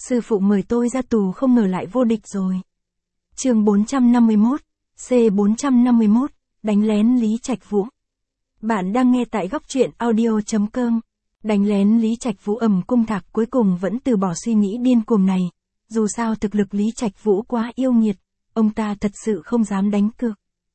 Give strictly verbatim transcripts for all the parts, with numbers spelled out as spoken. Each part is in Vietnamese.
Sư phụ mời tôi ra tù không ngờ lại vô địch rồi. Chương bốn trăm năm mươi mốt, C bốn trăm năm mươi mốt, đánh lén Lý Trạch Vũ. Bạn đang nghe tại góc truyện audio chấm com. Đánh lén Lý Trạch Vũ, ầm cung Thạc cuối cùng vẫn từ bỏ suy nghĩ điên cuồng này. Dù sao thực lực Lý Trạch Vũ quá yêu nghiệt, ông ta thật sự không dám đánh cược.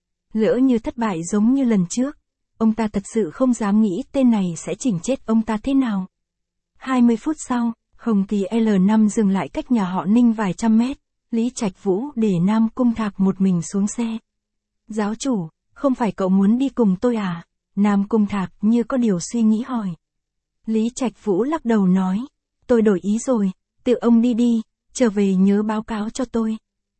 Lỡ như thất bại giống như lần trước, ông ta thật sự không dám nghĩ tên này sẽ chỉnh chết ông ta thế nào. hai mươi phút sau, Hồng Kỳ L năm dừng lại cách nhà họ Ninh vài trăm mét. Lý Trạch Vũ để Nam Cung Thạc một mình xuống xe. Giáo chủ, không phải cậu muốn đi cùng tôi à? Nam Cung Thạc như có điều suy nghĩ hỏi. Lý Trạch Vũ lắc đầu nói, tôi đổi ý rồi, tự ông đi đi, trở về nhớ báo cáo cho tôi.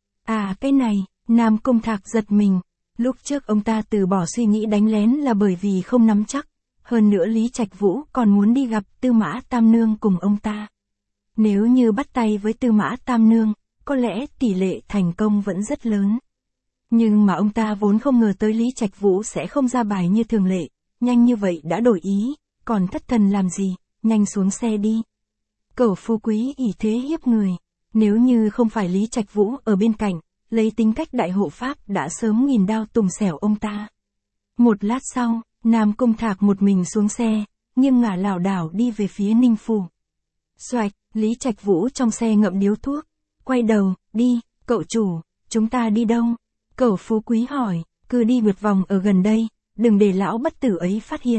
À cái này, Nam Cung Thạc giật mình. Lúc trước ông ta từ bỏ suy nghĩ đánh lén là bởi vì không nắm chắc. Hơn nữa Lý Trạch Vũ còn muốn đi gặp Tư Mã Tam Nương cùng ông ta. Nếu như bắt tay với Tư Mã Tam Nương, có lẽ tỷ lệ thành công vẫn rất lớn. Nhưng mà ông ta vốn không ngờ tới Lý Trạch Vũ sẽ không ra bài như thường lệ, nhanh như vậy đã đổi ý, còn thất thần làm gì, nhanh xuống xe đi. Cẩu phú quý ỷ thế hiếp người, nếu như không phải Lý Trạch Vũ ở bên cạnh, lấy tính cách đại hộ pháp đã sớm nghìn đao tùng xẻo ông ta. Một lát sau, Nam Cung Thạc một mình xuống xe, nghiêng ngả lảo đảo đi về phía Ninh Phủ. Xoạch, Lý Trạch Vũ trong xe ngậm điếu thuốc, quay đầu, đi, cậu chủ, chúng ta đi đâu? Cẩu phú quý hỏi, cứ đi vượt vòng ở gần đây, đừng để lão bất tử ấy phát hiện.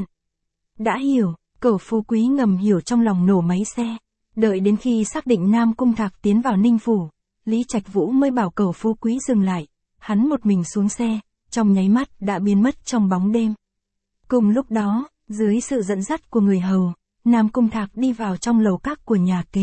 Đã hiểu, cẩu phú quý ngầm hiểu trong lòng nổ máy xe. Đợi đến khi xác định Nam Cung Thạc tiến vào Ninh Phủ, Lý Trạch Vũ mới bảo cẩu phú quý dừng lại. Hắn một mình xuống xe, trong nháy mắt đã biến mất trong bóng đêm. Cùng lúc đó, dưới sự dẫn dắt của người hầu, Nam Cung Thạc đi vào trong lầu các của nhà kề.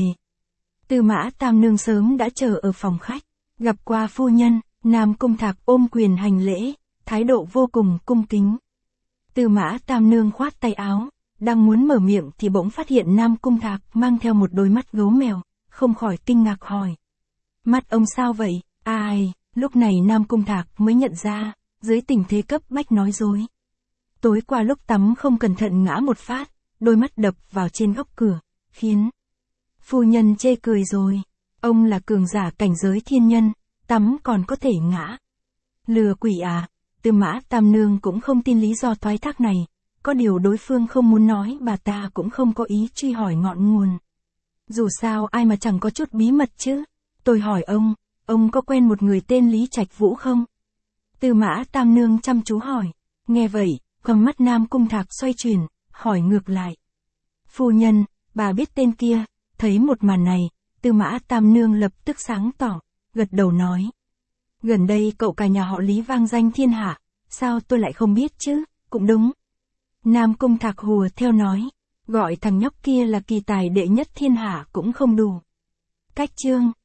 Tư Mã Tam Nương sớm đã chờ ở phòng khách, gặp qua phu nhân, Nam Cung Thạc ôm quyền hành lễ, thái độ vô cùng cung kính. Tư Mã Tam Nương khoát tay áo, đang muốn mở miệng thì bỗng phát hiện Nam Cung Thạc mang theo một đôi mắt gấu mèo, không khỏi kinh ngạc hỏi. Mắt ông sao vậy? Ai? Lúc này Nam Cung Thạc mới nhận ra, dưới tình thế cấp bách nói dối. Tối qua lúc tắm không cẩn thận ngã một phát, đôi mắt đập vào trên góc cửa, khiến phu nhân chê cười rồi. Ông là cường giả cảnh giới thiên nhân, tắm còn có thể ngã. Lừa quỷ à? Tư Mã Tam Nương cũng không tin lý do thoái thác này, có điều đối phương không muốn nói bà ta cũng không có ý truy hỏi ngọn nguồn. Dù sao ai mà chẳng có chút bí mật chứ. Tôi hỏi ông, ông có quen một người tên Lý Trạch Vũ không? Tư Mã Tam Nương chăm chú hỏi. Nghe vậy, con mắt Nam Cung Thạc xoay chuyển, hỏi ngược lại. Phu nhân, bà biết tên kia. Thấy một màn này, Tư Mã Tam Nương lập tức sáng tỏ, gật đầu nói. Gần đây cậu cả nhà họ Lý vang danh thiên hạ, sao tôi lại không biết chứ, cũng đúng. Nam Cung Thạc hùa theo nói, gọi thằng nhóc kia là kỳ tài đệ nhất thiên hạ cũng không đủ. Cách chương.